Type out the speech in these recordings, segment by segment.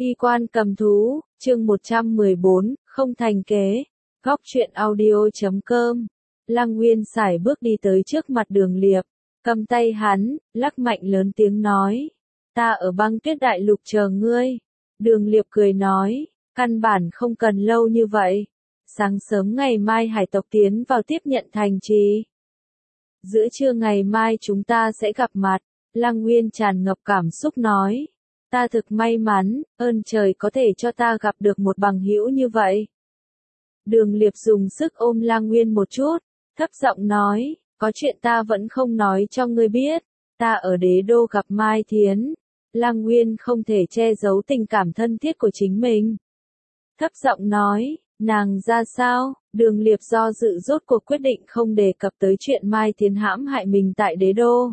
Y quan cầm thú, chương 114, không thành kế. Góc truyện audio.com. Lăng Nguyên sải bước đi tới trước mặt Đường Liệp, cầm tay hắn, lắc mạnh lớn tiếng nói. Ta ở băng tuyết đại lục chờ ngươi. Đường Liệp cười nói, căn bản không cần lâu như vậy. Sáng sớm ngày mai hải tộc tiến vào tiếp nhận thành trì. Giữa trưa ngày mai chúng ta sẽ gặp mặt. Lăng Nguyên tràn ngập cảm xúc nói. Ta thực may mắn, ơn trời có thể cho ta gặp được một bằng hữu như vậy. Đường Liệp dùng sức ôm Lăng Nguyên một chút, thấp giọng nói, có chuyện ta vẫn không nói cho ngươi biết, ta ở đế đô gặp Mai Thiến. Lăng Nguyên không thể che giấu tình cảm thân thiết của chính mình. Thấp giọng nói, nàng ra sao? Đường Liệp do dự rốt cuộc quyết định không đề cập tới chuyện Mai Thiến hãm hại mình tại đế đô.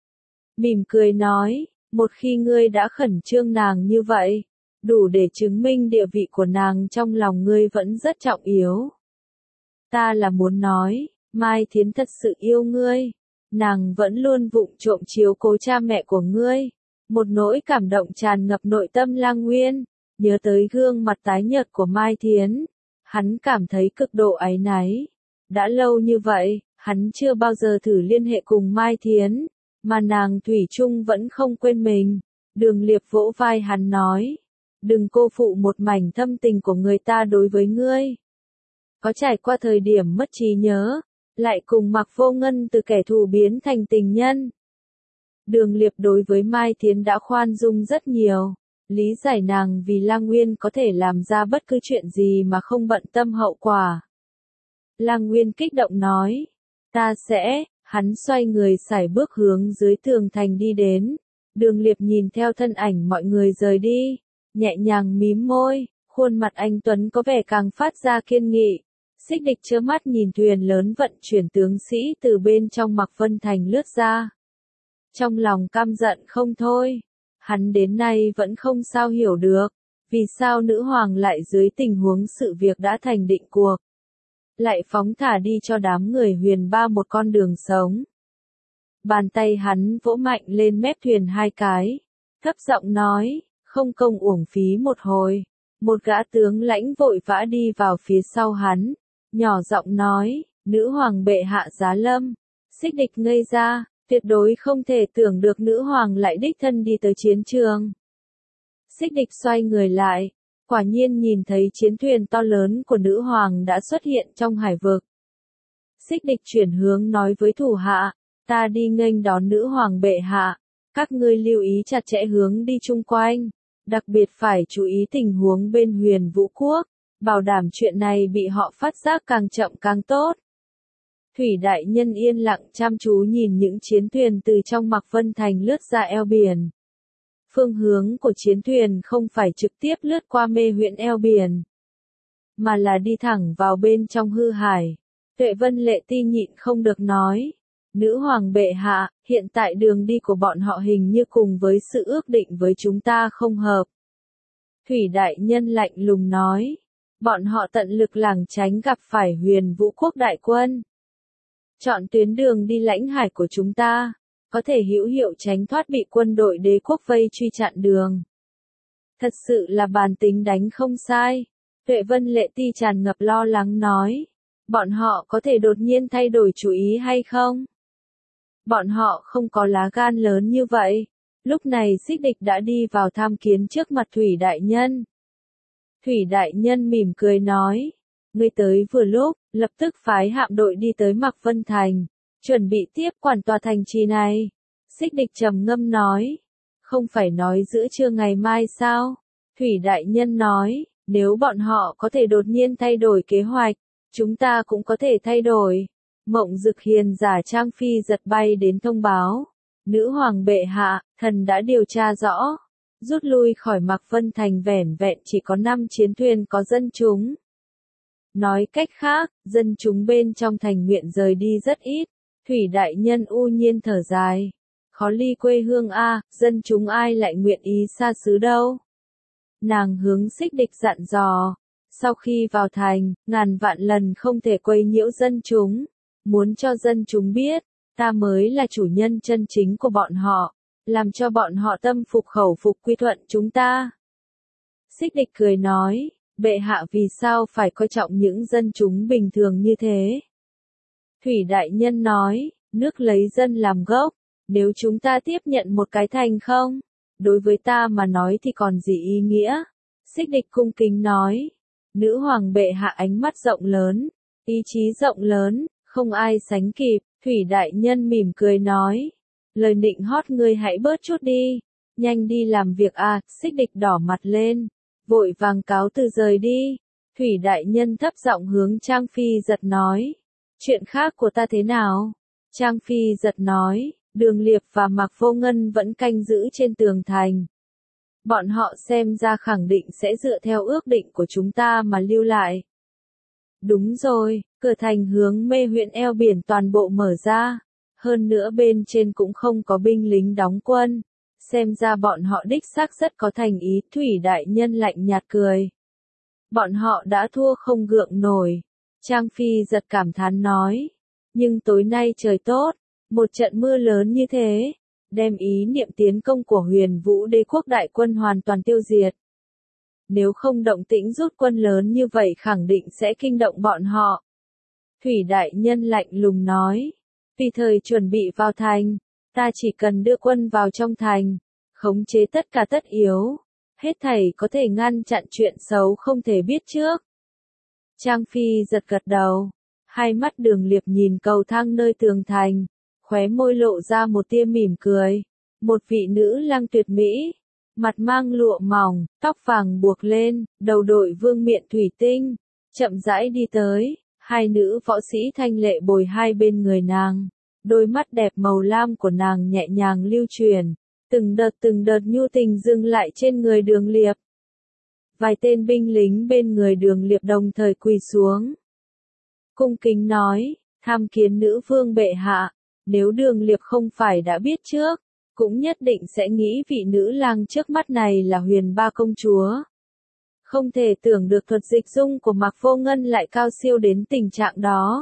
Mỉm cười nói, một khi ngươi đã khẩn trương nàng như vậy, đủ để chứng minh địa vị của nàng trong lòng ngươi vẫn rất trọng yếu. Ta là muốn nói, Mai Thiến thật sự yêu ngươi, nàng vẫn luôn vụng trộm chiếu cố cha mẹ của ngươi. Một nỗi cảm động tràn ngập nội tâm Lăng Nguyên, nhớ tới gương mặt tái nhợt của Mai Thiến, hắn cảm thấy cực độ áy náy. Đã lâu như vậy, hắn chưa bao giờ thử liên hệ cùng Mai Thiến, mà nàng thủy chung vẫn không quên mình. Đường Liệp vỗ vai hắn nói, đừng cô phụ một mảnh thâm tình của người ta đối với ngươi. Có trải qua thời điểm mất trí nhớ, lại cùng Mạc Vô Ngân từ kẻ thù biến thành tình nhân. Đường Liệp đối với Mai Thiến đã khoan dung rất nhiều, lý giải nàng vì Lăng Nguyên có thể làm ra bất cứ chuyện gì mà không bận tâm hậu quả. Lăng Nguyên kích động nói, ta sẽ. Hắn xoay người sải bước hướng dưới tường thành đi đến. Đường Liệp nhìn theo thân ảnh mọi người rời đi, nhẹ nhàng mím môi, khuôn mặt anh Tuấn có vẻ càng phát ra kiên nghị. Xích Địch trơ mắt nhìn thuyền lớn vận chuyển tướng sĩ từ bên trong Mạc Vân Thành lướt ra. Trong lòng căm giận không thôi, hắn đến nay vẫn không sao hiểu được, vì sao nữ hoàng lại dưới tình huống sự việc đã thành định cuộc, lại phóng thả đi cho đám người Huyền Ba một con đường sống. Bàn tay hắn vỗ mạnh lên mép thuyền hai cái, thấp giọng nói, không công uổng phí một hồi. Một gã tướng lãnh vội vã đi vào phía sau hắn, nhỏ giọng nói, nữ hoàng bệ hạ giá lâm. Xích Địch ngây ra, tuyệt đối không thể tưởng được nữ hoàng lại đích thân đi tới chiến trường. Xích Địch xoay người lại, quả nhiên nhìn thấy chiến thuyền to lớn của nữ hoàng đã xuất hiện trong hải vực. Xích Địch chuyển hướng nói với thủ hạ, ta đi nghênh đón nữ hoàng bệ hạ, các ngươi lưu ý chặt chẽ hướng đi chung quanh, đặc biệt phải chú ý tình huống bên Huyền Vũ Quốc, bảo đảm chuyện này bị họ phát giác càng chậm càng tốt. Thủy đại nhân yên lặng chăm chú nhìn những chiến thuyền từ trong Mạc Vân Thành lướt ra eo biển. Phương hướng của chiến thuyền không phải trực tiếp lướt qua mê huyện eo biển, mà là đi thẳng vào bên trong hư hải. Tuệ Vân Lệ Ti nhịn không được nói, nữ hoàng bệ hạ, hiện tại đường đi của bọn họ hình như cùng với sự ước định với chúng ta không hợp. Thủy đại nhân lạnh lùng nói, bọn họ tận lực lảng tránh gặp phải Huyền Vũ Quốc đại quân. Chọn tuyến đường đi lãnh hải của chúng ta, có thể hữu hiệu tránh thoát bị quân đội đế quốc vây truy chặn đường. Thật sự là bàn tính đánh không sai. Tuệ Vân Lệ Ti tràn ngập lo lắng nói, bọn họ có thể đột nhiên thay đổi chủ ý hay không? Bọn họ không có lá gan lớn như vậy. Lúc này Xích Địch đã đi vào tham kiến trước mặt Thủy đại nhân. Thủy đại nhân mỉm cười nói, ngươi tới vừa lúc, lập tức phái hạm đội đi tới Mạc Vân Thành, chuẩn bị tiếp quản tòa thành trì này. Xích Địch trầm ngâm nói, không phải nói giữa trưa ngày mai sao? Thủy đại nhân nói, nếu bọn họ có thể đột nhiên thay đổi kế hoạch, chúng ta cũng có thể thay đổi. Mộng Dực Hiền giả trang phi giật bay đến thông báo, nữ hoàng bệ hạ, thần đã điều tra rõ, rút lui khỏi Mạc Vân Thành vẻn vẹn chỉ có 5 chiến thuyền có dân chúng. Nói cách khác, dân chúng bên trong thành nguyện rời đi rất ít. Thủy đại nhân u nhiên thở dài, khó ly quê hương a, dân chúng ai lại nguyện ý xa xứ đâu. Nàng hướng Xích Địch dặn dò, sau khi vào thành, ngàn vạn lần không thể quấy nhiễu dân chúng, muốn cho dân chúng biết, ta mới là chủ nhân chân chính của bọn họ, làm cho bọn họ tâm phục khẩu phục quy thuận chúng ta. Xích Địch cười nói, bệ hạ vì sao phải coi trọng những dân chúng bình thường như thế? Thủy đại nhân nói, nước lấy dân làm gốc, nếu chúng ta tiếp nhận một cái thành không? Đối với ta mà nói thì còn gì ý nghĩa? Xích Địch cung kính nói, nữ hoàng bệ hạ ánh mắt rộng lớn, ý chí rộng lớn, không ai sánh kịp. Thủy đại nhân mỉm cười nói, lời nịnh hót ngươi hãy bớt chút đi, nhanh đi làm việc à. Xích Địch đỏ mặt lên, vội vàng cáo từ rời đi. Thủy đại nhân thấp giọng hướng Trang Phi Giật nói, chuyện khác của ta thế nào? Trang Phi Giật nói, Đường Liệp và Mạc Vô Ngân vẫn canh giữ trên tường thành. Bọn họ xem ra khẳng định sẽ dựa theo ước định của chúng ta mà lưu lại. Đúng rồi, cửa thành hướng Mê huyện eo biển toàn bộ mở ra. Hơn nữa bên trên cũng không có binh lính đóng quân. Xem ra bọn họ đích xác rất có thành ý. Thủy đại nhân lạnh nhạt cười. Bọn họ đã thua không gượng nổi. Trang Phi Giật cảm thán nói. Nhưng tối nay trời tốt, một trận mưa lớn như thế, đem ý niệm tiến công của Huyền Vũ Đế quốc đại quân hoàn toàn tiêu diệt. Nếu không động tĩnh rút quân lớn như vậy khẳng định sẽ kinh động bọn họ. Thủy đại nhân lạnh lùng nói, vì thời chuẩn bị vào thành, ta chỉ cần đưa quân vào trong thành, khống chế tất cả tất yếu, hết thảy có thể ngăn chặn chuyện xấu không thể biết trước. Trang Phi Giật gật đầu, hai mắt Đường Liệp nhìn cầu thang nơi tường thành, khóe môi lộ ra một tia mỉm cười. Một vị nữ lang tuyệt mỹ, mặt mang lụa mỏng, tóc vàng buộc lên, đầu đội vương miện thủy tinh, chậm rãi đi tới. Hai nữ võ sĩ thanh lệ bồi hai bên người nàng, đôi mắt đẹp màu lam của nàng nhẹ nhàng lưu chuyển, từng đợt nhu tình dừng lại trên người Đường Liệp. Vài tên binh lính bên người Đường Liệp đồng thời quỳ xuống, cung kính nói, tham kiến nữ vương bệ hạ. Nếu Đường Liệp không phải đã biết trước, cũng nhất định sẽ nghĩ vị nữ lang trước mắt này là Huyền Ba công chúa. Không thể tưởng được thuật dịch dung của Mạc Vô Ngân lại cao siêu đến tình trạng đó.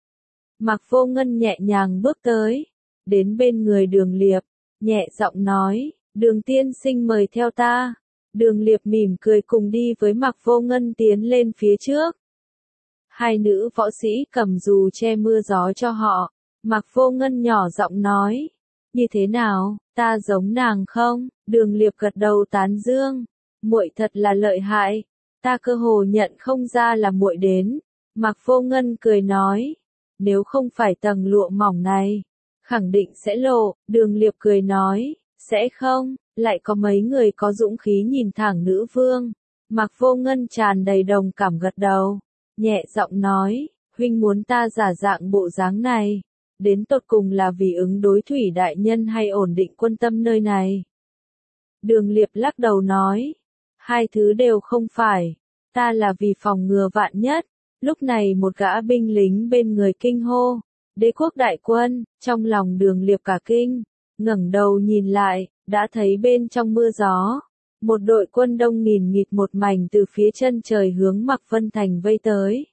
Mạc Vô Ngân nhẹ nhàng bước tới, đến bên người Đường Liệp, nhẹ giọng nói, Đường tiên sinh mời theo ta. Đường Liệp mỉm cười cùng đi với Mạc Vô Ngân tiến lên phía trước. Hai nữ võ sĩ cầm dù che mưa gió cho họ. Mạc Vô Ngân nhỏ giọng nói, như thế nào, ta giống nàng không? Đường Liệp gật đầu tán dương, muội thật là lợi hại, ta cơ hồ nhận không ra là muội đến. Mạc Vô Ngân cười nói, nếu không phải tầng lụa mỏng này, khẳng định sẽ lộ. Đường Liệp cười nói, sẽ không, lại có mấy người có dũng khí nhìn thẳng nữ vương. Mạc Vô Ngân tràn đầy đồng cảm gật đầu, nhẹ giọng nói, huynh muốn ta giả dạng bộ dáng này, đến tột cùng là vì ứng đối Thủy đại nhân hay ổn định quân tâm nơi này? Đường Liệp lắc đầu nói, hai thứ đều không phải, ta là vì phòng ngừa vạn nhất. Lúc này một gã binh lính bên người kinh hô, đế quốc đại quân. Trong lòng Đường Liệp cả kinh, ngẩng đầu nhìn lại, đã thấy bên trong mưa gió, một đội quân đông nghìn nghịt một mảnh từ phía chân trời hướng Mạc Vân Thành vây tới.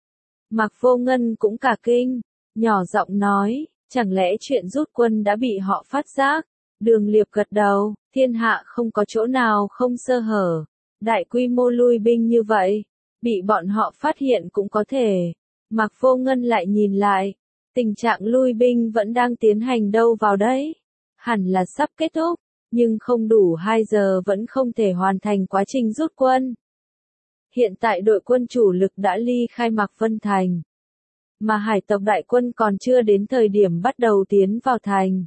Mạc Vô Ngân cũng cả kinh, nhỏ giọng nói, chẳng lẽ chuyện rút quân đã bị họ phát giác? Đường Liệp gật đầu, thiên hạ không có chỗ nào không sơ hở, đại quy mô lui binh như vậy, bị bọn họ phát hiện cũng có thể. Mạc Vô Ngân lại nhìn lại, tình trạng lui binh vẫn đang tiến hành đâu vào đấy, hẳn là sắp kết thúc, nhưng không đủ 2 giờ vẫn không thể hoàn thành quá trình rút quân. Hiện tại đội quân chủ lực đã ly khai Mạc Vân Thành, mà hải tộc đại quân còn chưa đến thời điểm bắt đầu tiến vào thành.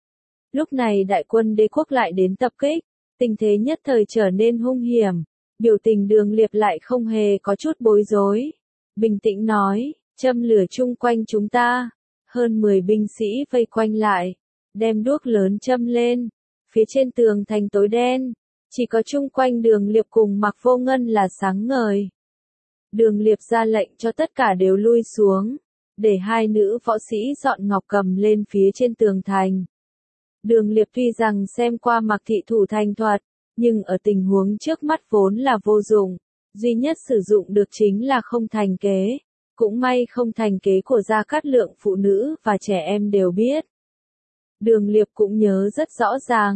Lúc này đại quân đế quốc lại đến tập kích, tình thế nhất thời trở nên hung hiểm. Biểu tình Đường Liệp lại không hề có chút bối rối, bình tĩnh nói, châm lửa chung quanh chúng ta. Hơn 10 binh sĩ vây quanh lại, đem đuốc lớn châm lên, phía trên tường thành tối đen, chỉ có chung quanh Đường Liệp cùng Mạc Vô Ngân là sáng ngời. Đường Liệp ra lệnh cho tất cả đều lui xuống, để hai nữ võ sĩ dọn ngọc cầm lên phía trên tường thành. Đường Liệp tuy rằng xem qua Mạc thị thủ thành thuật, nhưng ở tình huống trước mắt vốn là vô dụng, duy nhất sử dụng được chính là không thành kế. Cũng may không thành kế của Gia Cát Lượng phụ nữ và trẻ em đều biết. Đường Liệp cũng nhớ rất rõ ràng,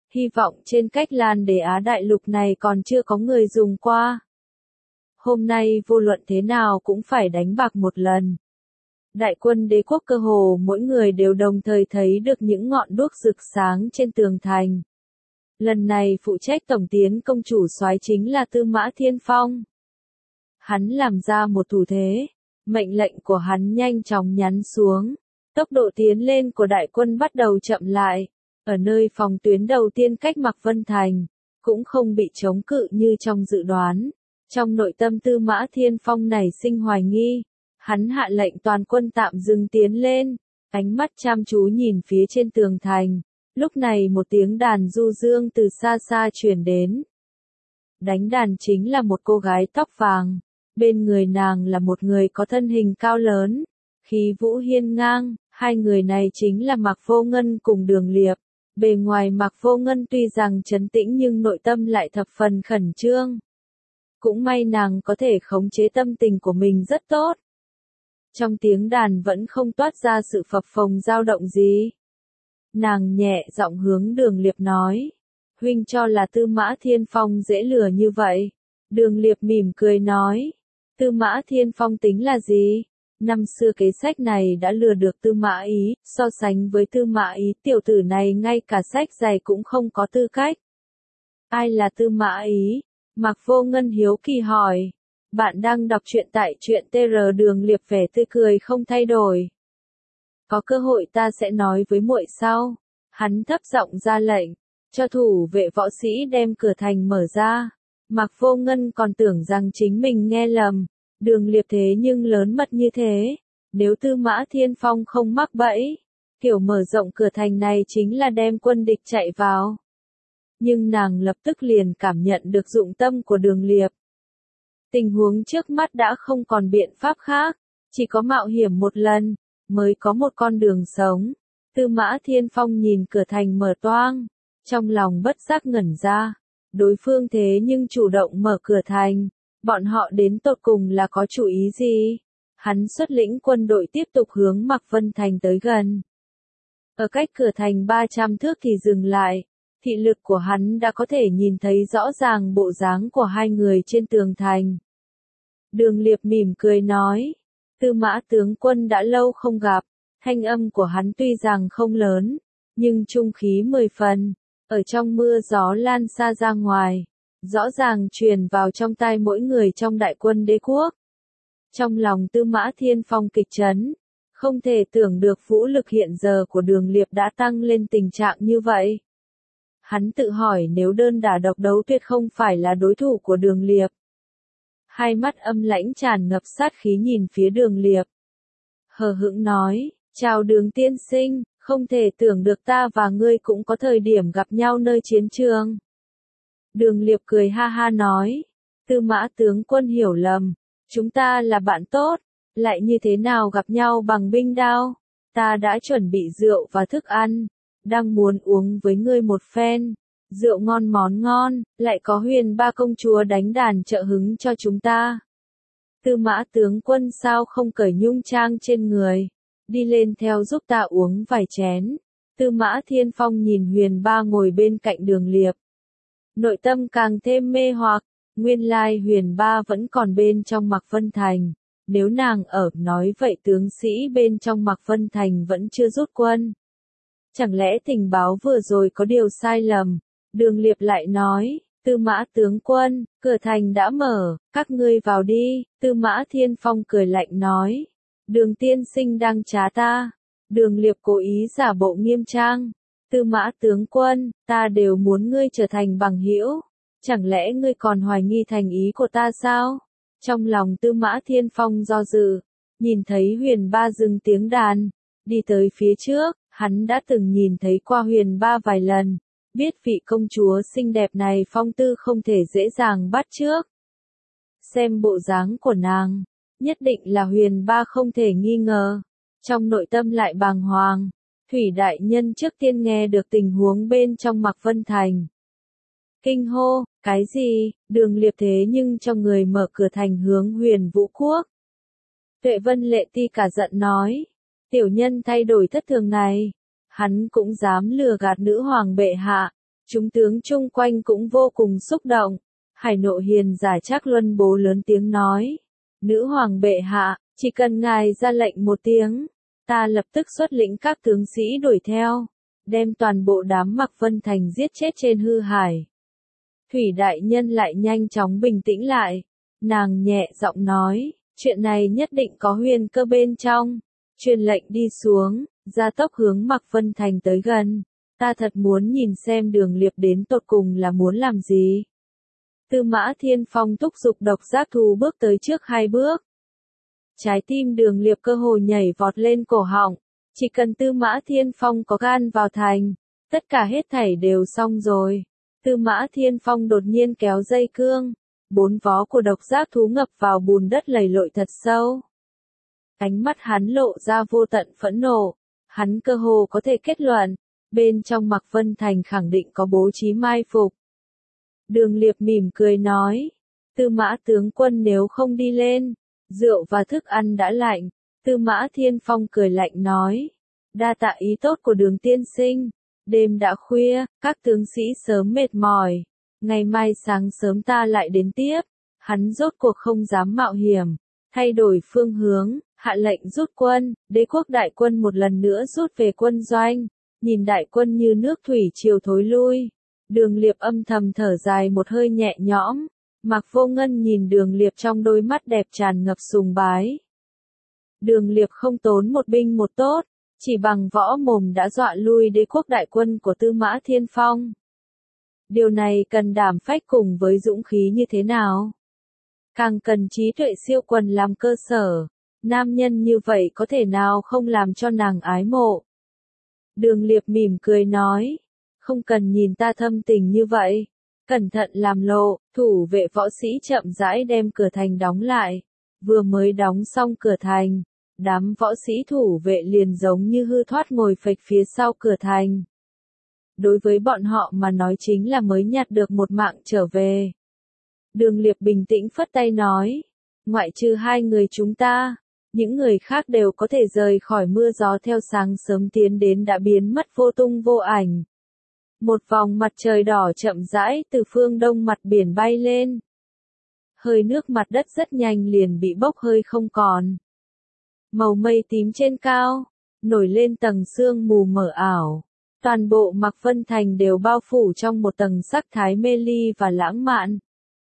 hy vọng trên cách lan đế Á đại lục này còn chưa có người dùng qua. Hôm nay vô luận thế nào cũng phải đánh bạc một lần. Đại quân đế quốc cơ hồ mỗi người đều đồng thời thấy được những ngọn đuốc rực sáng trên tường thành. Lần này phụ trách tổng tiến công chủ soái chính là Tư Mã Thiên Phong. Hắn làm ra một thủ thế, mệnh lệnh của hắn nhanh chóng nhắn xuống. Tốc độ tiến lên của đại quân bắt đầu chậm lại, ở nơi phòng tuyến đầu tiên cách Mạc Vân Thành, cũng không bị chống cự như trong dự đoán. Trong nội tâm Tư Mã Thiên Phong nảy sinh hoài nghi, hắn hạ lệnh toàn quân tạm dừng tiến lên, ánh mắt chăm chú nhìn phía trên tường thành. Lúc này một tiếng đàn du dương từ xa xa truyền đến. Đánh đàn chính là một cô gái tóc vàng, bên người nàng là một người có thân hình cao lớn, khí vũ hiên ngang, hai người này chính là Mạc Vô Ngân cùng Đường Liệp. Bề ngoài Mạc Vô Ngân tuy rằng trấn tĩnh nhưng nội tâm lại thập phần khẩn trương. Cũng may nàng có thể khống chế tâm tình của mình rất tốt. Trong tiếng đàn vẫn không toát ra sự phập phồng dao động gì. Nàng nhẹ giọng hướng Đường Liệp nói. Huynh cho là Tư Mã Thiên Phong dễ lừa như vậy. Đường Liệp mỉm cười nói. Tư Mã Thiên Phong tính là gì? Năm xưa kế sách này đã lừa được Tư Mã Ý, so sánh với Tư Mã Ý tiểu tử này ngay cả sách giày cũng không có tư cách. Ai là Tư Mã Ý? Mạc Vô Ngân hiếu kỳ hỏi. Bạn đang đọc truyện tại truyện TR. Đường Liệp vẻ tươi cười không thay đổi. Có cơ hội ta sẽ nói với muội sau. Hắn thấp giọng ra lệnh, cho thủ vệ võ sĩ đem cửa thành mở ra. Mạc Vô Ngân còn tưởng rằng chính mình nghe lầm. Đường Liệp thế nhưng lớn mật như thế. Nếu Tư Mã Thiên Phong không mắc bẫy, kiểu mở rộng cửa thành này chính là đem quân địch chạy vào. Nhưng nàng lập tức liền cảm nhận được dụng tâm của Đường Liệp. Tình huống trước mắt đã không còn biện pháp khác, chỉ có mạo hiểm một lần, mới có một con đường sống. Tư Mã Thiên Phong nhìn cửa thành mở toang, trong lòng bất giác ngẩn ra. Đối phương thế nhưng chủ động mở cửa thành, bọn họ đến tột cùng là có chủ ý gì? Hắn xuất lĩnh quân đội tiếp tục hướng Mạc Vân Thành tới gần. Ở cách cửa thành 300 thước thì dừng lại, thị lực của hắn đã có thể nhìn thấy rõ ràng bộ dáng của hai người trên tường thành. Đường Liệp mỉm cười nói, Tư Mã tướng quân đã lâu không gặp, thanh âm của hắn tuy rằng không lớn, nhưng trung khí 10 phần, ở trong mưa gió lan xa ra ngoài, rõ ràng truyền vào trong tai mỗi người trong đại quân đế quốc. Trong lòng Tư Mã Thiên Phong kịch chấn, không thể tưởng được vũ lực hiện giờ của Đường Liệp đã tăng lên tình trạng như vậy. Hắn tự hỏi nếu đơn đả độc đấu tuyệt không phải là đối thủ của Đường Liệp. Hai mắt âm lãnh tràn ngập sát khí nhìn phía Đường Liệp. Hờ hững nói, chào Đường tiên sinh, không thể tưởng được ta và ngươi cũng có thời điểm gặp nhau nơi chiến trường. Đường Liệp cười ha ha nói, Tư Mã tướng quân hiểu lầm, chúng ta là bạn tốt, lại như thế nào gặp nhau bằng binh đao, ta đã chuẩn bị rượu và thức ăn, đang muốn uống với ngươi một phen, rượu ngon món ngon, lại có Huyền Ba công chúa đánh đàn trợ hứng cho chúng ta. Tư Mã tướng quân sao không cởi nhung trang trên người, đi lên theo giúp ta uống vài chén. Tư Mã Thiên Phong nhìn Huyền Ba ngồi bên cạnh Đường Liệp. Nội tâm càng thêm mê hoặc, nguyên lai Huyền Ba vẫn còn bên trong Mạc Vân Thành. Nếu nàng ở, nói vậy tướng sĩ bên trong Mạc Vân Thành vẫn chưa rút quân. Chẳng lẽ tình báo vừa rồi có điều sai lầm? Đường Liệp lại nói, Tư Mã tướng quân, cửa thành đã mở, các ngươi vào đi. Tư Mã Thiên Phong cười lạnh nói, Đường tiên sinh đang trá ta. Đường Liệp cố ý giả bộ nghiêm trang. Tư Mã tướng quân, ta đều muốn ngươi trở thành bằng hữu. Chẳng lẽ ngươi còn hoài nghi thành ý của ta sao? Trong lòng Tư Mã Thiên Phong do dự, nhìn thấy Huyền Ba dừng tiếng đàn, đi tới phía trước, hắn đã từng nhìn thấy qua Huyền Ba vài lần, biết vị công chúa xinh đẹp này phong tư không thể dễ dàng bắt chước. Xem bộ dáng của nàng, nhất định là Huyền Ba không thể nghi ngờ. Trong nội tâm lại bàng hoàng, Thủy đại nhân trước tiên nghe được tình huống bên trong Mạc Vân Thành. Kinh hô, cái gì? Đường Liệp thế nhưng cho người mở cửa thành hướng Huyền Vũ Quốc. Tuệ Vân Lệ Ti cả giận nói, tiểu nhân thay đổi thất thường này, hắn cũng dám lừa gạt nữ hoàng bệ hạ, Chúng tướng chung quanh cũng vô cùng xúc động. Hải Nộ Hiền giả Trác Luân Bố lớn tiếng nói. Nữ hoàng bệ hạ, chỉ cần ngài ra lệnh một tiếng, ta lập tức xuất lĩnh các tướng sĩ đuổi theo, đem toàn bộ đám Mạc Vân Thành giết chết trên hư hải. Thủy đại nhân lại nhanh chóng bình tĩnh lại. Nàng nhẹ giọng nói, chuyện này nhất định có huyền cơ bên trong. Truyền lệnh đi xuống, gia tốc hướng Mạc Vân Thành tới gần. Ta thật muốn nhìn xem Đường Liệp đến tột cùng là muốn làm gì. Tư Mã Thiên Phong thúc giục độc giác thú bước tới trước 2 bước. Trái tim Đường Liệp cơ hồ nhảy vọt lên cổ họng. Chỉ cần Tư Mã Thiên Phong có gan vào thành, tất cả hết thảy đều xong rồi. Tư Mã Thiên Phong đột nhiên kéo dây cương. 4 vó của độc giác thú ngập vào bùn đất lầy lội thật sâu. Ánh mắt hắn lộ ra vô tận phẫn nộ. Hắn cơ hồ có thể kết luận, bên trong Mạc Vân Thành khẳng định có bố trí mai phục. Đường Liệp mỉm cười nói, Tư Mã tướng quân nếu không đi lên, rượu và thức ăn đã lạnh. Tư Mã Thiên Phong cười lạnh nói, đa tạ ý tốt của Đường tiên sinh. Đêm đã khuya, các tướng sĩ sớm mệt mỏi. Ngày mai sáng sớm ta lại đến tiếp. Hắn rốt cuộc không dám mạo hiểm, thay đổi phương hướng, hạ lệnh rút quân. Đế quốc đại quân một lần nữa rút về quân doanh. Nhìn đại quân như nước thủy triều thối lui. Đường Liệp âm thầm thở dài một hơi nhẹ nhõm. Mạc Vô Ngân nhìn Đường Liệp trong đôi mắt đẹp tràn ngập sùng bái. Đường Liệp không tốn một binh một tốt, chỉ bằng võ mồm đã dọa lui đế quốc đại quân của Tư Mã Thiên Phong. Điều này cần đảm phách cùng với dũng khí như thế nào? Càng cần trí tuệ siêu quần làm cơ sở. Nam nhân như vậy có thể nào không làm cho nàng ái mộ? Đường Liệp mỉm cười nói, không cần nhìn ta thâm tình như vậy. Cẩn thận làm lộ. Thủ vệ võ sĩ chậm rãi đem cửa thành đóng lại. Vừa mới đóng xong cửa thành, đám võ sĩ thủ vệ liền giống như hư thoát ngồi phịch phía sau cửa thành. Đối với bọn họ mà nói chính là mới nhặt được một mạng trở về. Đường Liệp bình tĩnh phất tay nói, ngoại trừ 2 người chúng ta, những người khác đều có thể rời khỏi mưa gió theo sáng sớm tiến đến đã biến mất vô tung vô ảnh. Một vòng mặt trời đỏ chậm rãi từ phương đông mặt biển bay lên. Hơi nước mặt đất rất nhanh liền bị bốc hơi không còn. Màu mây tím trên cao, nổi lên tầng sương mù mờ ảo. Toàn bộ Mạc Vân Thành đều bao phủ trong một tầng sắc thái mê ly và lãng mạn.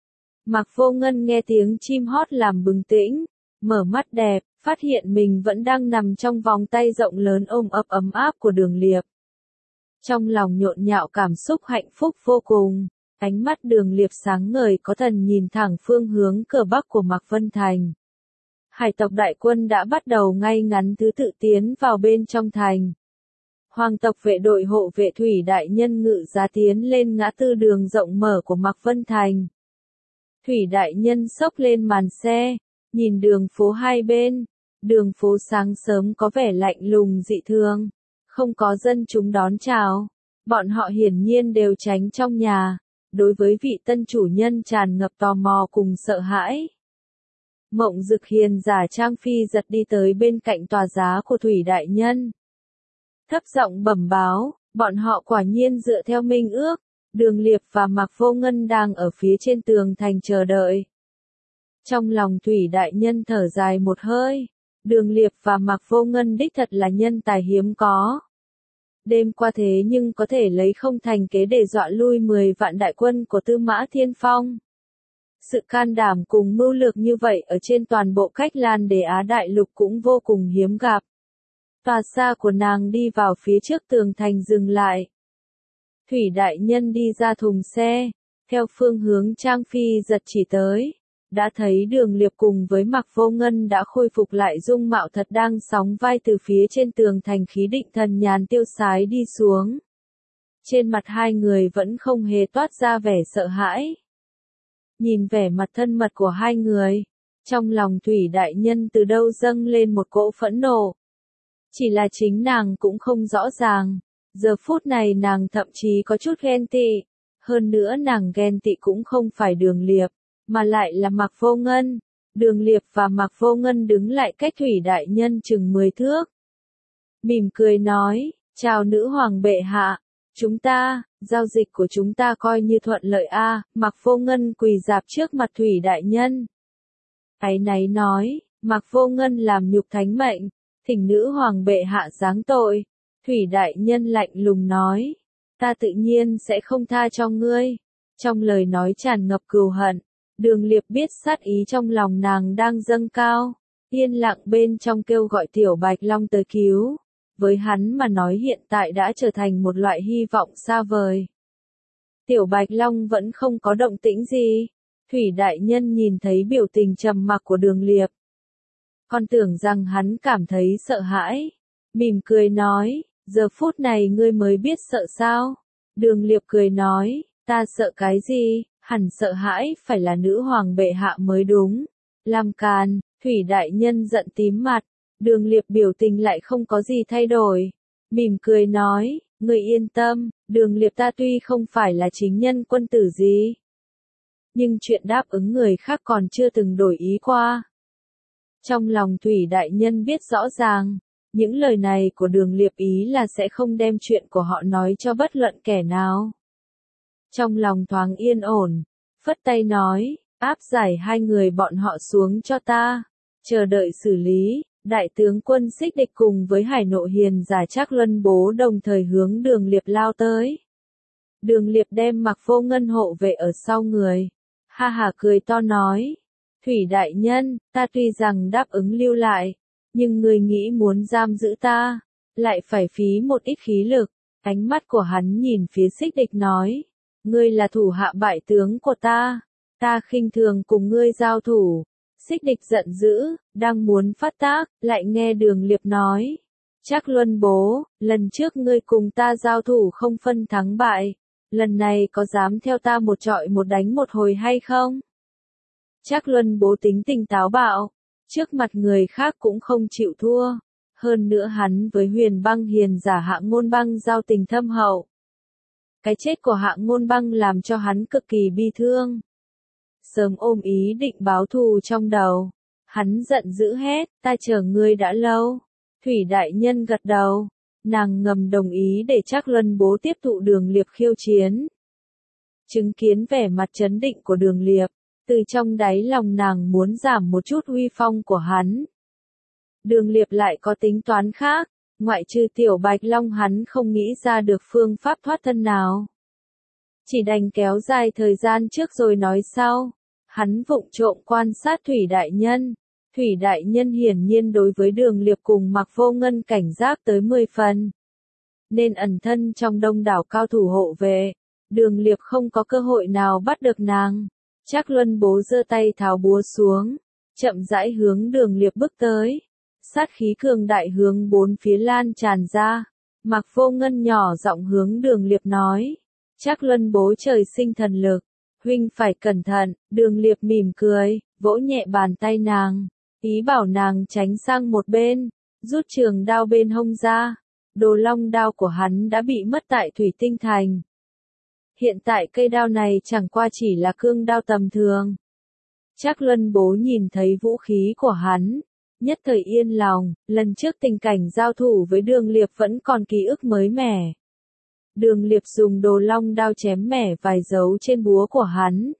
Mạc Vô Ngân nghe tiếng chim hót làm bừng tỉnh, mở mắt đẹp, phát hiện mình vẫn đang nằm trong vòng tay rộng lớn ôm ấp ấm áp của Đường Liệp. Trong lòng nhộn nhạo cảm xúc hạnh phúc vô cùng, ánh mắt Đường Liệp sáng ngời có thần nhìn thẳng phương hướng cửa bắc của Mạc Vân Thành. Hải tộc đại quân đã bắt đầu ngay ngắn thứ tự tiến vào bên trong thành. Hoàng tộc vệ đội hộ vệ thủy đại nhân ngự giá tiến lên ngã tư đường rộng mở của Mạc Vân Thành. Thủy đại nhân xốc lên màn xe, nhìn đường phố hai bên. Đường phố sáng sớm có vẻ lạnh lùng dị thường, không có dân chúng đón chào. Bọn họ hiển nhiên đều tránh trong nhà, đối với vị tân chủ nhân tràn ngập tò mò cùng sợ hãi. Mộng Dực Hiền giả Trang Phi giật đi tới bên cạnh tòa giá của Thủy đại nhân. Thấp giọng bẩm báo, bọn họ quả nhiên dựa theo minh ước. Đường Liệp và Mạc Vô Ngân đang ở phía trên tường thành chờ đợi. Trong lòng Thủy đại nhân thở dài một hơi. Đường Liệp và Mạc Vô Ngân đích thật là nhân tài hiếm có. Đêm qua thế nhưng có thể lấy không thành kế để dọa lui 10 vạn đại quân của Tư Mã Thiên Phong. Sự can đảm cùng mưu lược như vậy ở trên toàn bộ Cách Lan Đế Á Đại Lục cũng vô cùng hiếm gặp. Tòa xa của nàng đi vào phía trước tường thành dừng lại. Thủy đại nhân đi ra thùng xe, theo phương hướng Trang Phi giật chỉ tới. Đã thấy Đường Liệp cùng với Mạc Vô Ngân đã khôi phục lại dung mạo thật đang sóng vai từ phía trên tường thành khí định thần nhàn tiêu sái đi xuống. Trên mặt 2 người vẫn không hề toát ra vẻ sợ hãi. Nhìn vẻ mặt thân mật của 2 người, trong lòng Thủy đại nhân từ đâu dâng lên một cỗ phẫn nộ. Chỉ là chính nàng cũng không rõ ràng, giờ phút này nàng thậm chí có chút ghen tị, hơn nữa nàng ghen tị cũng không phải Đường Liệp, mà lại là Mạc Vô Ngân. Đường Liệp và Mạc Vô Ngân đứng lại cách Thủy đại nhân chừng 10 thước. Mỉm cười nói, chào nữ hoàng bệ hạ, giao dịch của chúng ta coi như thuận lợi a. Mạc Vô Ngân quỳ rạp trước mặt Thủy đại nhân. Áy náy nói, Mạc Vô Ngân làm nhục thánh mệnh, thỉnh nữ hoàng bệ hạ giáng tội. Thủy đại nhân lạnh lùng nói, ta tự nhiên sẽ không tha cho ngươi. Trong lời nói tràn ngập cừu hận, Đường Liệp biết sát ý trong lòng nàng đang dâng cao, yên lặng bên trong kêu gọi Tiểu Bạch Long tới cứu. Với hắn mà nói hiện tại đã trở thành một loại hy vọng xa vời. Tiểu Bạch Long vẫn không có động tĩnh gì. Thủy đại nhân nhìn thấy biểu tình trầm mặc của Đường Liệp. Còn tưởng rằng hắn cảm thấy sợ hãi. Mỉm cười nói, giờ phút này ngươi mới biết sợ sao? Đường Liệp cười nói, ta sợ cái gì, hẳn sợ hãi phải là nữ hoàng bệ hạ mới đúng. Làm càn, Thủy đại nhân giận tím mặt. Đường Liệp biểu tình lại không có gì thay đổi. Mỉm cười nói, ngươi yên tâm, Đường Liệp ta tuy không phải là chính nhân quân tử gì. Nhưng chuyện đáp ứng người khác còn chưa từng đổi ý qua. Trong lòng Thủy đại nhân biết rõ ràng, những lời này của Đường Liệp ý là sẽ không đem chuyện của họ nói cho bất luận kẻ nào. Trong lòng thoáng yên ổn, phất tay nói, áp giải hai người bọn họ xuống cho ta, chờ đợi xử lý. Đại tướng quân Xích Địch cùng với Hải Nộ Hiền giả Trác Luân Bố đồng thời hướng Đường Liệp lao tới. Đường Liệp đem Mạc Vô Ngân hộ vệ ở sau người. Ha ha cười to nói. Thủy đại nhân, ta tuy rằng đáp ứng lưu lại, nhưng người nghĩ muốn giam giữ ta, lại phải phí một ít khí lực. Ánh mắt của hắn nhìn phía Xích Địch nói. Ngươi là thủ hạ bại tướng của ta khinh thường cùng ngươi giao thủ. Xích Địch giận dữ, đang muốn phát tác, lại nghe Đường Liệp nói. Trác Luân Bố, lần trước ngươi cùng ta giao thủ không phân thắng bại, lần này có dám theo ta một trọi một đánh một hồi hay không? Trác Luân Bố tính tình táo bạo, trước mặt người khác cũng không chịu thua. Hơn nữa hắn với Huyền Băng Hiền giả Hạ Ngôn Băng giao tình thâm hậu. Cái chết của Hạ Ngôn Băng làm cho hắn cực kỳ bi thương. Sớm ôm ý định báo thù trong đầu. Hắn giận dữ hét, ta chờ ngươi đã lâu. Thủy đại nhân gật đầu. Nàng ngầm đồng ý để Trác Luân Bố tiếp thụ Đường Liệp khiêu chiến. Chứng kiến vẻ mặt trấn định của Đường Liệp, từ trong đáy lòng nàng muốn giảm một chút uy phong của hắn. Đường Liệp lại có tính toán khác, ngoại trừ Tiểu Bạch Long hắn không nghĩ ra được phương pháp thoát thân nào. Chỉ đành kéo dài thời gian trước rồi nói sau. Hắn vụng trộm quan sát Thủy đại nhân. Thủy đại nhân hiển nhiên đối với Đường Liệp cùng Mạc Vô Ngân cảnh giác tới 10 phần. Nên ẩn thân trong đông đảo cao thủ hộ vệ. Đường Liệp không có cơ hội nào bắt được nàng. Trác Luân Bố giơ tay tháo búa xuống, chậm rãi hướng Đường Liệp bước tới. Sát khí cường đại hướng bốn phía lan tràn ra. Mạc Vô Ngân nhỏ giọng hướng Đường Liệp nói. Trác Luân Bố trời sinh thần lực. Huynh phải cẩn thận. Đường Liệp mỉm cười, vỗ nhẹ bàn tay nàng. Ý bảo nàng tránh sang một bên, rút trường đao bên hông ra. Đồ long đao của hắn đã bị mất tại Thủy Tinh Thành. Hiện tại cây đao này chẳng qua chỉ là cương đao tầm thường. Trác Luân Bố nhìn thấy vũ khí của hắn, nhất thời yên lòng, lần trước tình cảnh giao thủ với Đường Liệp vẫn còn ký ức mới mẻ. Đường Liệp dùng đồ long đao chém mẻ vài dấu trên búa của hắn.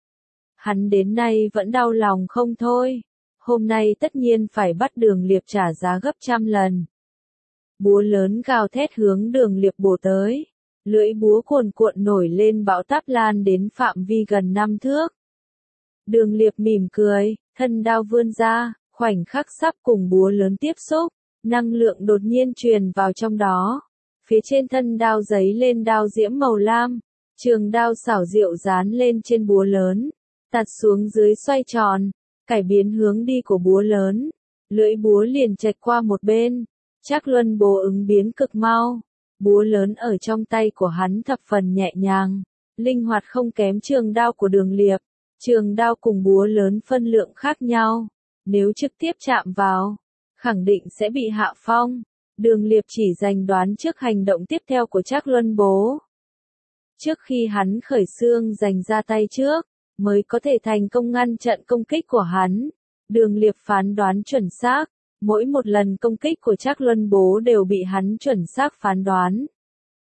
Hắn đến nay vẫn đau lòng không thôi. Hôm nay tất nhiên phải bắt Đường Liệp trả giá gấp trăm lần. Búa lớn gào thét hướng Đường Liệp bổ tới. Lưỡi búa cuồn cuộn nổi lên bão táp lan đến phạm vi gần 5 thước. Đường Liệp mỉm cười, thân đao vươn ra, khoảnh khắc sắp cùng búa lớn tiếp xúc, năng lượng đột nhiên truyền vào trong đó. Phía trên thân đao giấy lên đao diễm màu lam, trường đao xảo diệu dán lên trên búa lớn, tạt xuống dưới xoay tròn, cải biến hướng đi của búa lớn. Lưỡi búa liền chệch qua một bên, Trác Luân Bố ứng biến cực mau. Búa lớn ở trong tay của hắn thập phần nhẹ nhàng, linh hoạt không kém trường đao của Đường Liệp. Trường đao cùng búa lớn phân lượng khác nhau, nếu trực tiếp chạm vào, khẳng định sẽ bị hạ phong. Đường Liệp chỉ dành đoán trước hành động tiếp theo của Trác Luân Bố. Trước khi hắn khởi xương giành ra tay trước, mới có thể thành công ngăn trận công kích của hắn. Đường Liệp phán đoán chuẩn xác. Mỗi một lần công kích của Trác Luân Bố đều bị hắn chuẩn xác phán đoán.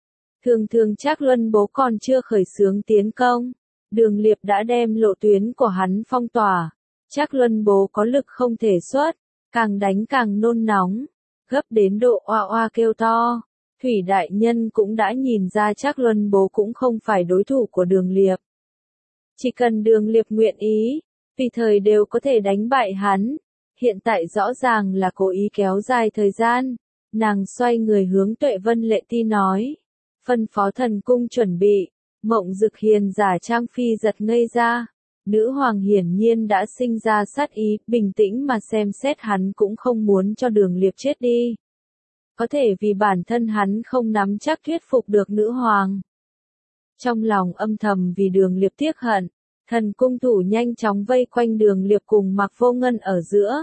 Thường thường Trác Luân Bố còn chưa khởi xướng tiến công, Đường Liệp đã đem lộ tuyến của hắn phong tỏa. Trác Luân Bố có lực không thể xuất, càng đánh càng nôn nóng, gấp đến độ oa oa kêu to. Thủy đại nhân cũng đã nhìn ra Trác Luân Bố cũng không phải đối thủ của Đường Liệp. Chỉ cần Đường Liệp nguyện ý, tùy thời đều có thể đánh bại hắn. Hiện tại rõ ràng là cố ý kéo dài thời gian. Nàng xoay người hướng Tuệ Vân Lệ Ti nói, phân phó thần cung chuẩn bị. Mộng Dực Hiền giả Trang Phi giật ngây ra. Nữ hoàng hiển nhiên đã sinh ra sát ý, bình tĩnh mà xem xét hắn cũng không muốn cho Đường Liệp chết đi. Có thể vì bản thân hắn không nắm chắc thuyết phục được nữ hoàng. Trong lòng âm thầm vì Đường Liệp tiếc hận, thần cung thủ nhanh chóng vây quanh Đường Liệp cùng Mạc Vô Ngân ở giữa.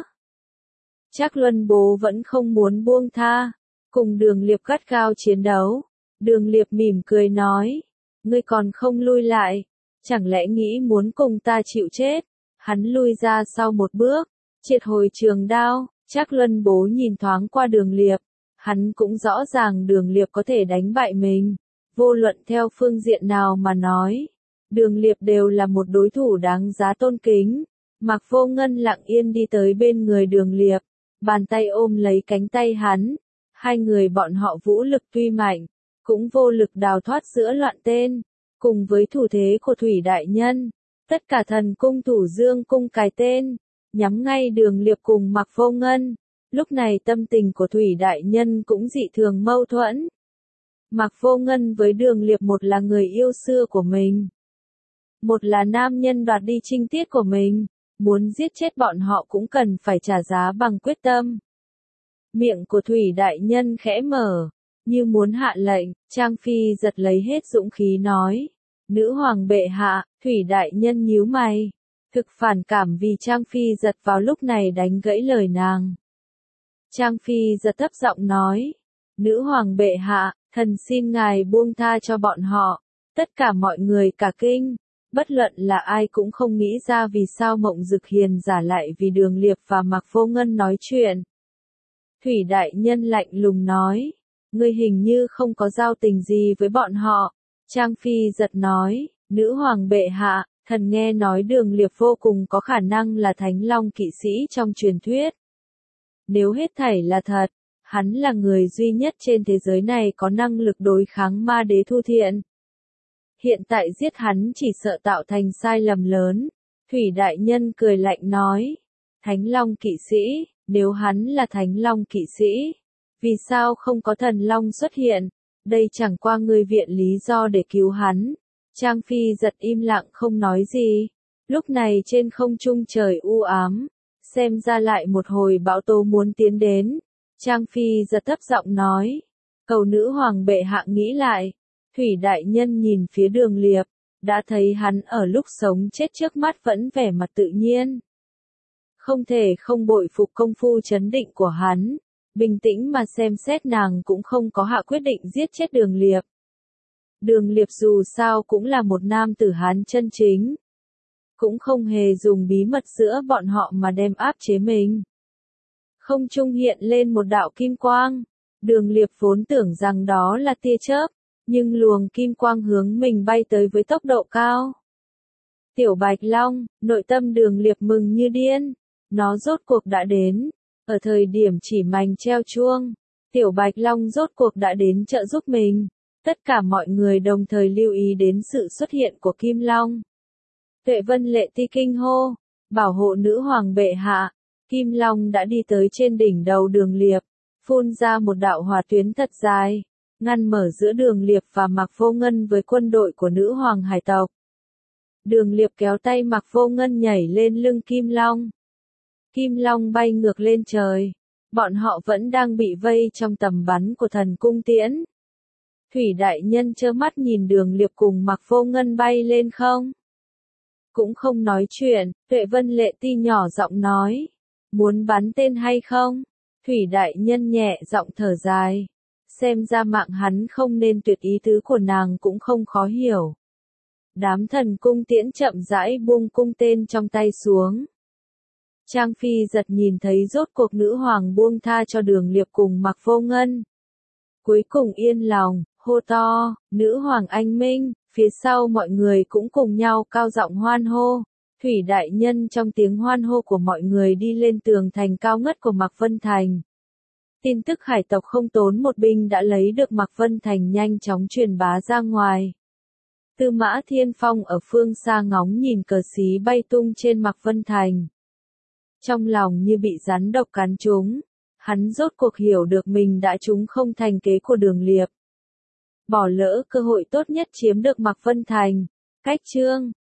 Trác Luân Bố vẫn không muốn buông tha, cùng Đường Liệp gắt gao chiến đấu. Đường Liệp mỉm cười nói, ngươi còn không lui lại, chẳng lẽ nghĩ muốn cùng ta chịu chết? Hắn lui ra sau một bước, triệt hồi trường đao. Trác Luân Bố nhìn thoáng qua Đường Liệp, hắn cũng rõ ràng Đường Liệp có thể đánh bại mình. Vô luận theo phương diện nào mà nói, Đường Liệp đều là một đối thủ đáng giá tôn kính. Mạc Vô Ngân lặng yên đi tới bên người Đường Liệp, bàn tay ôm lấy cánh tay hắn. Hai người bọn họ vũ lực tuy mạnh, cũng vô lực đào thoát giữa loạn tên. Cùng với thủ thế của Thủy đại nhân, tất cả thần cung thủ dương cung cài tên, nhắm ngay Đường Liệp cùng Mạc Vô Ngân. Lúc này tâm tình của Thủy đại nhân cũng dị thường mâu thuẫn. Mạc Vô Ngân với Đường Liệp một là người yêu xưa của mình, một là nam nhân đoạt đi trinh tiết của mình, muốn giết chết bọn họ cũng cần phải trả giá bằng quyết tâm. Miệng của Thủy đại nhân khẽ mở, như muốn hạ lệnh. Trang Phi giật lấy hết dũng khí nói, nữ hoàng bệ hạ. Thủy đại nhân nhíu mày, thực phản cảm vì Trang Phi giật vào lúc này đánh gãy lời nàng. Trang Phi giật thấp giọng nói, nữ hoàng bệ hạ, thần xin ngài buông tha cho bọn họ. Tất cả mọi người cả kinh, bất luận là ai cũng không nghĩ ra vì sao Mộng Dực Hiền giả lại vì Đường Liệp và Mạc Vô Ngân nói chuyện. Thủy đại nhân lạnh lùng nói, ngươi hình như không có giao tình gì với bọn họ. Trang Phi giật nói, nữ hoàng bệ hạ, thần nghe nói Đường Liệp vô cùng có khả năng là Thánh Long kỵ sĩ trong truyền thuyết. Nếu hết thảy là thật, hắn là người duy nhất trên thế giới này có năng lực đối kháng ma đế Thu Thiện. Hiện tại giết hắn chỉ sợ tạo thành sai lầm lớn. Thủy đại nhân cười lạnh nói, Thánh Long kỵ sĩ, nếu hắn là Thánh Long kỵ sĩ, vì sao không có thần long xuất hiện? Đây chẳng qua ngươi viện lý do để cứu hắn. Trang Phi giật im lặng không nói gì. Lúc này trên không trung trời u ám, xem ra lại một hồi bão tố muốn tiến đến. Trang Phi giật thấp giọng nói, cầu nữ hoàng bệ hạ nghĩ lại. Thủy đại nhân nhìn phía Đường Liệp, đã thấy hắn ở lúc sống chết trước mắt vẫn vẻ mặt tự nhiên. Không thể không bội phục công phu trấn định của hắn. Bình tĩnh mà xem xét nàng cũng không có hạ quyết định giết chết Đường Liệp. Đường Liệp dù sao cũng là một nam tử Hán chân chính, cũng không hề dùng bí mật giữa bọn họ mà đem áp chế mình. Không trung hiện lên một đạo kim quang. Đường Liệp vốn tưởng rằng đó là tia chớp, nhưng luồng kim quang hướng mình bay tới với tốc độ cao. Tiểu Bạch Long, nội tâm Đường Liệp mừng như điên, nó rốt cuộc đã đến. Ở thời điểm chỉ mảnh treo chuông, Tiểu Bạch Long rốt cuộc đã đến trợ giúp mình. Tất cả mọi người đồng thời lưu ý đến sự xuất hiện của Kim Long. Tuệ Vân Lệ Ti kinh hô, bảo hộ nữ hoàng bệ hạ. Kim Long đã đi tới trên đỉnh đầu Đường Liệp, phun ra một đạo hỏa tuyến thật dài, ngăn mở giữa Đường Liệp và Mạc Vô Ngân với quân đội của nữ hoàng hải tộc. Đường Liệp kéo tay Mạc Vô Ngân nhảy lên lưng Kim Long. Kim Long bay ngược lên trời. Bọn họ vẫn đang bị vây trong tầm bắn của thần cung tiễn. Thủy đại nhân trơ mắt nhìn Đường Liệp cùng Mạc Vô Ngân bay lên không. Cũng không nói chuyện. Tuệ Vân Lệ Ti nhỏ giọng nói, muốn bắn tên hay không? Thủy đại nhân nhẹ giọng thở dài. Xem ra mạng hắn không nên tuyệt, ý tứ của nàng cũng không khó hiểu. Đám thần cung tiễn chậm rãi buông cung tên trong tay xuống. Trang Phi giật nhìn thấy rốt cuộc nữ hoàng buông tha cho Đường Liệp cùng Mạc Vô Ngân. Cuối cùng yên lòng, hô to, nữ hoàng anh minh, phía sau mọi người cũng cùng nhau cao giọng hoan hô. Thủy đại nhân trong tiếng hoan hô của mọi người đi lên tường thành cao ngất của Mạc Vân Thành. Tin tức hải tộc không tốn một binh đã lấy được Mạc Vân Thành nhanh chóng truyền bá ra ngoài. Tư Mã Thiên Phong ở phương xa ngóng nhìn cờ xí bay tung trên Mạc Vân Thành. Trong lòng như bị rắn độc cắn trúng, hắn rốt cuộc hiểu được mình đã trúng không thành kế của Đường Liệp. Bỏ lỡ cơ hội tốt nhất chiếm được Mạc Vân Thành. Cách chương